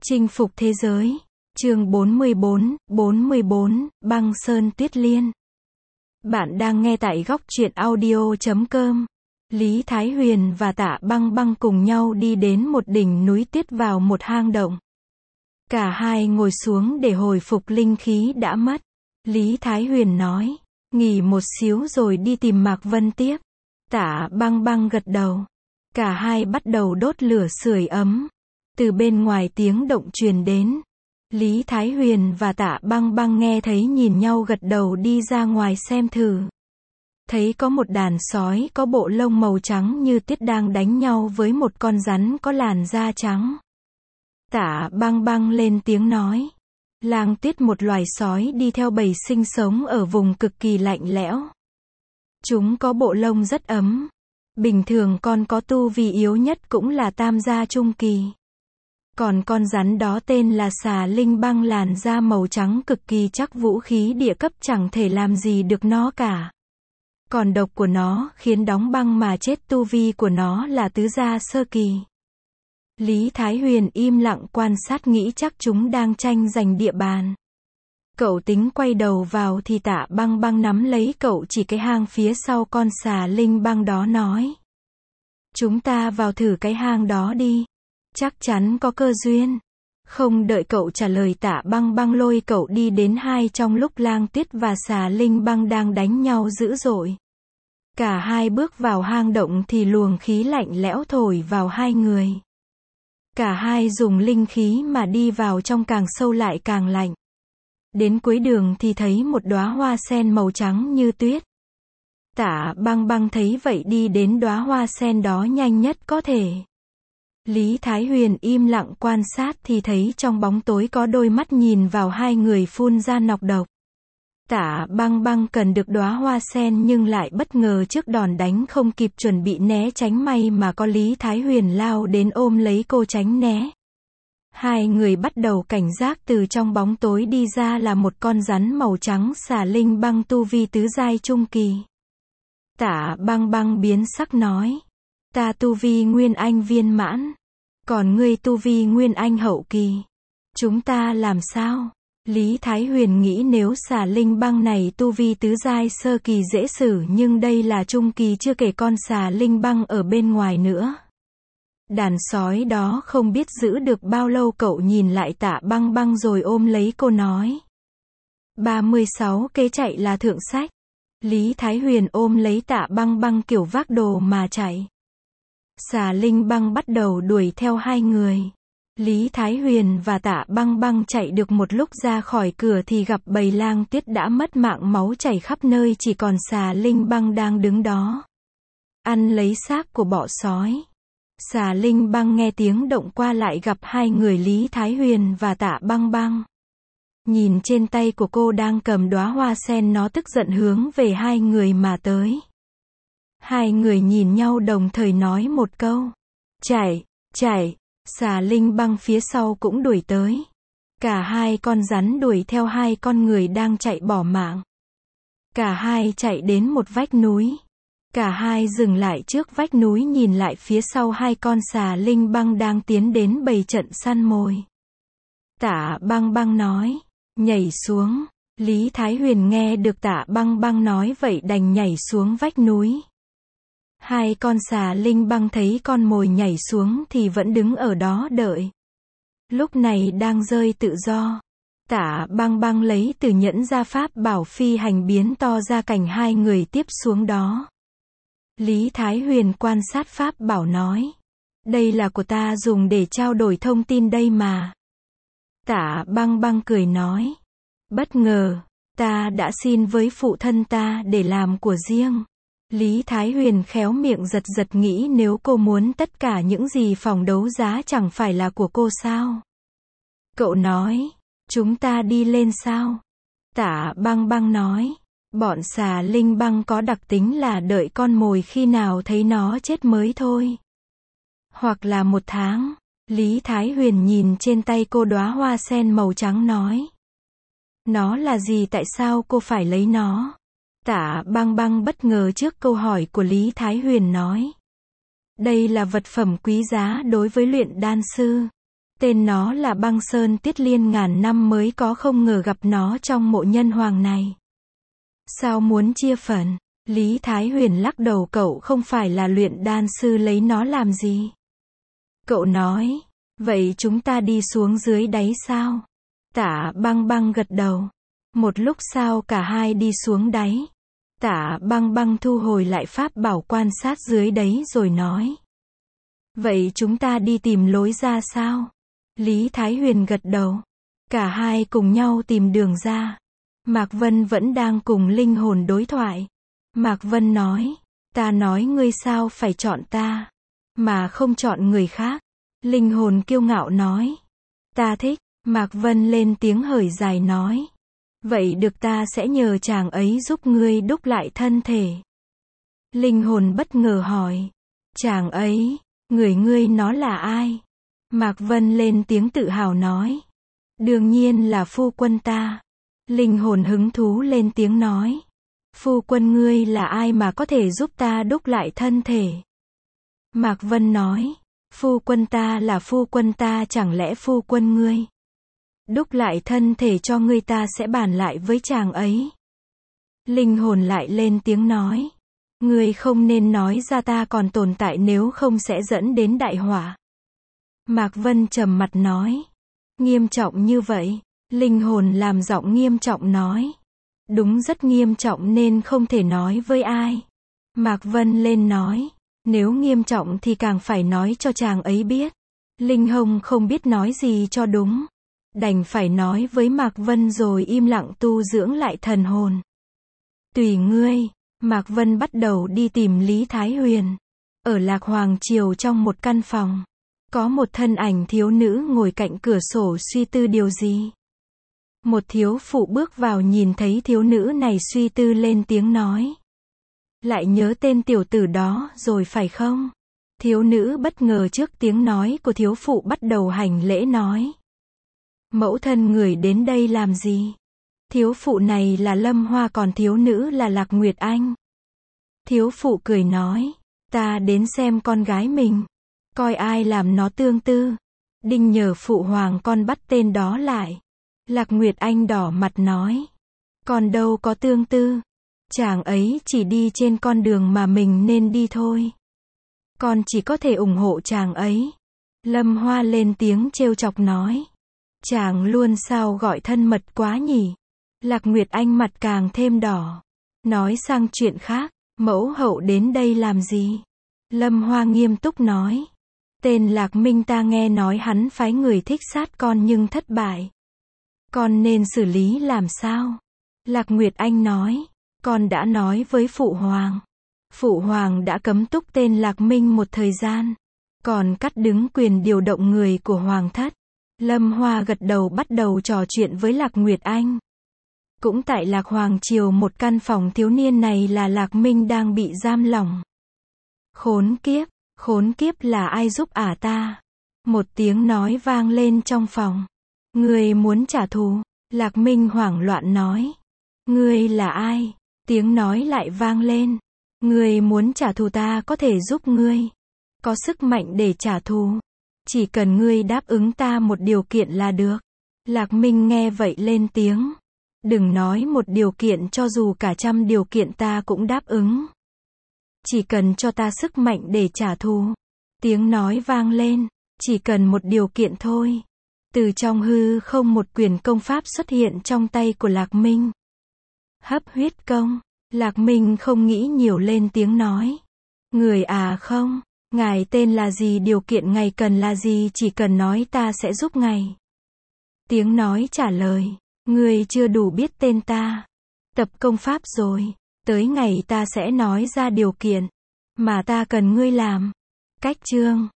Chinh phục thế giới. Chương 44, Băng Sơn Tuyết Liên. Bạn đang nghe tại góc truyện audio.com. Lý Thái Huyền và Tạ Băng Băng cùng nhau đi đến một đỉnh núi tuyết vào một hang động. Cả hai ngồi xuống để hồi phục linh khí đã mất. Lý Thái Huyền nói, nghỉ một xíu rồi đi tìm Mạc Vân tiếp. Tạ Băng Băng gật đầu. Cả hai bắt đầu đốt lửa sưởi ấm. Từ bên ngoài tiếng động truyền đến. Lý Thái Huyền và Tạ Băng Băng nghe thấy nhìn nhau gật đầu đi ra ngoài xem thử. Thấy có một đàn sói có bộ lông màu trắng như tuyết đang đánh nhau với một con rắn có làn da trắng. Tạ Băng Băng lên tiếng nói. Lang tuyết một loài sói đi theo bầy sinh sống ở vùng cực kỳ lạnh lẽo. Chúng có bộ lông rất ấm. Bình thường con có tu vi yếu nhất cũng là tam gia trung kỳ. Còn con rắn đó tên là xà linh băng làn da màu trắng cực kỳ chắc vũ khí địa cấp chẳng thể làm gì được nó cả. Còn độc của nó khiến đóng băng mà chết, tu vi của nó là tứ gia sơ kỳ. Lý Thái Huyền im lặng quan sát nghĩ chắc chúng đang tranh giành địa bàn. Cậu tính quay đầu vào thì Tạ Băng Băng nắm lấy cậu chỉ cái hang phía sau con xà linh băng đó nói. Chúng ta vào thử cái hang đó đi. Chắc chắn có cơ duyên. Không đợi cậu trả lời, Tạ Băng Băng lôi cậu đi đến hai trong lúc lang tuyết và xà linh băng đang đánh nhau dữ dội. Cả hai bước vào hang động thì luồng khí lạnh lẽo thổi vào hai người. Cả hai dùng linh khí mà đi vào trong càng sâu lại càng lạnh. Đến cuối đường thì thấy một đóa hoa sen màu trắng như tuyết. Tạ Băng Băng thấy vậy đi đến đóa hoa sen đó nhanh nhất có thể. Lý Thái Huyền im lặng quan sát thì thấy trong bóng tối có đôi mắt nhìn vào hai người phun ra nọc độc. Tạ Băng Băng cần được đóa hoa sen nhưng lại bất ngờ trước đòn đánh không kịp chuẩn bị né tránh, may mà có Lý Thái Huyền lao đến ôm lấy cô tránh né. Hai người bắt đầu cảnh giác, từ trong bóng tối đi ra là một con rắn màu trắng xà linh băng tu vi tứ giai trung kỳ. Tạ Băng Băng biến sắc nói. Ta tu vi Nguyên Anh viên mãn. Còn ngươi tu vi Nguyên Anh hậu kỳ. Chúng ta làm sao? Lý Thái Huyền nghĩ nếu xà linh băng này tu vi tứ giai sơ kỳ dễ xử, nhưng đây là trung kỳ, chưa kể con xà linh băng ở bên ngoài nữa. Đàn sói đó không biết giữ được bao lâu. Cậu nhìn lại Tạ Băng Băng rồi ôm lấy cô nói. 36 kế chạy là thượng sách. Lý Thái Huyền ôm lấy Tạ Băng Băng kiểu vác đồ mà chạy. Xà linh băng bắt đầu đuổi theo hai người. Lý Thái Huyền và Tạ Băng Băng chạy được một lúc ra khỏi cửa thì gặp bầy lang tuyết đã mất mạng, máu chảy khắp nơi, chỉ còn xà linh băng đang đứng đó. Ăn lấy xác của bọ sói. Xà linh băng nghe tiếng động qua lại gặp hai người Lý Thái Huyền và Tạ Băng Băng. Nhìn trên tay của cô đang cầm đóa hoa sen, nó tức giận hướng về hai người mà tới. Hai người nhìn nhau đồng thời nói một câu. Chạy, chạy. Xà linh băng phía sau cũng đuổi tới. Cả hai con rắn đuổi theo hai con người đang chạy bỏ mạng. Cả hai chạy đến một vách núi. Cả hai dừng lại trước vách núi nhìn lại phía sau hai con xà linh băng đang tiến đến bầy trận săn mồi. Tạ Băng Băng nói. Nhảy xuống. Lý Thái Huyền nghe được Tạ Băng Băng nói vậy đành nhảy xuống vách núi. Hai con xà linh băng thấy con mồi nhảy xuống thì vẫn đứng ở đó đợi. Lúc này đang rơi tự do. Tạ Băng Băng lấy từ nhẫn ra pháp bảo phi hành biến to ra cảnh hai người tiếp xuống đó. Lý Thái Huyền quan sát pháp bảo nói. Đây là của ta, dùng để trao đổi thông tin đây mà. Tạ Băng Băng cười nói. Bất ngờ, ta đã xin với phụ thân ta để làm của riêng. Lý Thái Huyền khéo miệng giật giật nghĩ nếu cô muốn tất cả những gì phòng đấu giá chẳng phải là của cô sao? Cậu nói, chúng ta đi lên sao? Tạ Băng Băng nói, bọn xà linh băng có đặc tính là đợi con mồi khi nào thấy nó chết mới thôi. Hoặc là 1 tháng. Lý Thái Huyền nhìn trên tay cô đóa hoa sen màu trắng nói. Nó là gì, tại sao cô phải lấy nó? Tạ Băng Băng bất ngờ trước câu hỏi của Lý Thái Huyền nói. Đây là vật phẩm quý giá đối với luyện đan sư. Tên nó là Băng Sơn Tuyết Liên, ngàn năm mới có, không ngờ gặp nó trong mộ nhân hoàng này. Sao muốn chia phần? Lý Thái Huyền lắc đầu, cậu không phải là luyện đan sư, lấy nó làm gì? Cậu nói, vậy chúng ta đi xuống dưới đáy sao? Tạ Băng Băng gật đầu. Một lúc sau cả hai đi xuống đáy. Tạ Băng Băng thu hồi lại pháp bảo, quan sát dưới đáy rồi nói. Vậy chúng ta đi tìm lối ra sao? Lý Thái Huyền gật đầu. Cả hai cùng nhau tìm đường ra. Mạc Vân vẫn đang cùng linh hồn đối thoại. Mạc Vân nói, ta nói ngươi sao phải chọn ta, mà không chọn người khác. Linh hồn kiêu ngạo nói, ta thích. Mạc Vân lên tiếng hởi dài nói, vậy được, ta sẽ nhờ chàng ấy giúp ngươi đúc lại thân thể. Linh hồn bất ngờ hỏi, chàng ấy, người ngươi nó là ai? Mạc Vân lên tiếng tự hào nói, đương nhiên là phu quân ta. Linh hồn hứng thú lên tiếng nói, phu quân ngươi là ai mà có thể giúp ta đúc lại thân thể? Mạc Vân nói, phu quân ta là phu quân ta, chẳng lẽ phu quân ngươi đúc lại thân thể cho ngươi, ta sẽ bàn lại với chàng ấy. Linh hồn lại lên tiếng nói, ngươi không nên nói ra ta còn tồn tại, nếu không sẽ dẫn đến đại họa. Mạc Vân trầm mặt nói, nghiêm trọng như vậy? Linh hồn làm giọng nghiêm trọng nói, đúng, rất nghiêm trọng nên không thể nói với ai. Mạc Vân lên nói, nếu nghiêm trọng thì càng phải nói cho chàng ấy biết. Linh hồn không biết nói gì cho đúng, đành phải nói với Mạc Vân rồi im lặng tu dưỡng lại thần hồn. Tùy ngươi. Mạc Vân bắt đầu đi tìm Lý Thái Huyền. Ở Lạc Hoàng Triều, trong một căn phòng, có một thân ảnh thiếu nữ ngồi cạnh cửa sổ suy tư điều gì. Một thiếu phụ bước vào, nhìn thấy thiếu nữ này suy tư lên tiếng nói, lại nhớ tên tiểu tử đó rồi phải không? Thiếu nữ bất ngờ trước tiếng nói của thiếu phụ, bắt đầu hành lễ nói, mẫu thân người đến đây làm gì? Thiếu phụ này là Lâm Hoa, còn thiếu nữ là Lạc Nguyệt Anh. Thiếu phụ cười nói, ta đến xem con gái mình, coi ai làm nó tương tư, định nhờ phụ hoàng con bắt tên đó lại. Lạc Nguyệt Anh đỏ mặt nói, con đâu có tương tư, chàng ấy chỉ đi trên con đường mà mình nên đi thôi. Con chỉ có thể ủng hộ chàng ấy. Lâm Hoa lên tiếng trêu chọc nói, chàng luôn sao gọi thân mật quá nhỉ? Lạc Nguyệt Anh mặt càng thêm đỏ. Nói sang chuyện khác, mẫu hậu đến đây làm gì? Lâm Hoa nghiêm túc nói, tên Lạc Minh ta nghe nói hắn phái người thích sát con nhưng thất bại. Con nên xử lý làm sao? Lạc Nguyệt Anh nói, con đã nói với phụ hoàng. Phụ hoàng đã cấm túc tên Lạc Minh một thời gian, còn cắt đứt quyền điều động người của hoàng thất. Lâm Hoa gật đầu, bắt đầu trò chuyện với Lạc Nguyệt Anh. Cũng tại Lạc Hoàng Triều, một căn phòng, thiếu niên này là Lạc Minh đang bị giam lỏng. Khốn kiếp là ai giúp ả ta? Một tiếng nói vang lên trong phòng. Ngươi muốn trả thù? Lạc Minh hoảng loạn nói. Ngươi là ai? Tiếng nói lại vang lên. Ngươi muốn trả thù, ta có thể giúp ngươi. Có sức mạnh để trả thù. Chỉ cần ngươi đáp ứng ta một điều kiện là được. Lạc Minh nghe vậy lên tiếng. Đừng nói một điều kiện, cho dù cả 100 điều kiện ta cũng đáp ứng. Chỉ cần cho ta sức mạnh để trả thù. Tiếng nói vang lên. Chỉ cần một điều kiện thôi. Từ trong hư không, một quyển công pháp xuất hiện trong tay của Lạc Minh. Hấp huyết công. Lạc Minh không nghĩ nhiều lên tiếng nói. Người à không, ngài tên là gì, điều kiện ngài cần là gì, chỉ cần nói ta sẽ giúp ngài. Tiếng nói trả lời, ngươi chưa đủ biết tên ta. Tập công pháp rồi, tới ngày ta sẽ nói ra điều kiện mà ta cần ngươi làm. Cách chương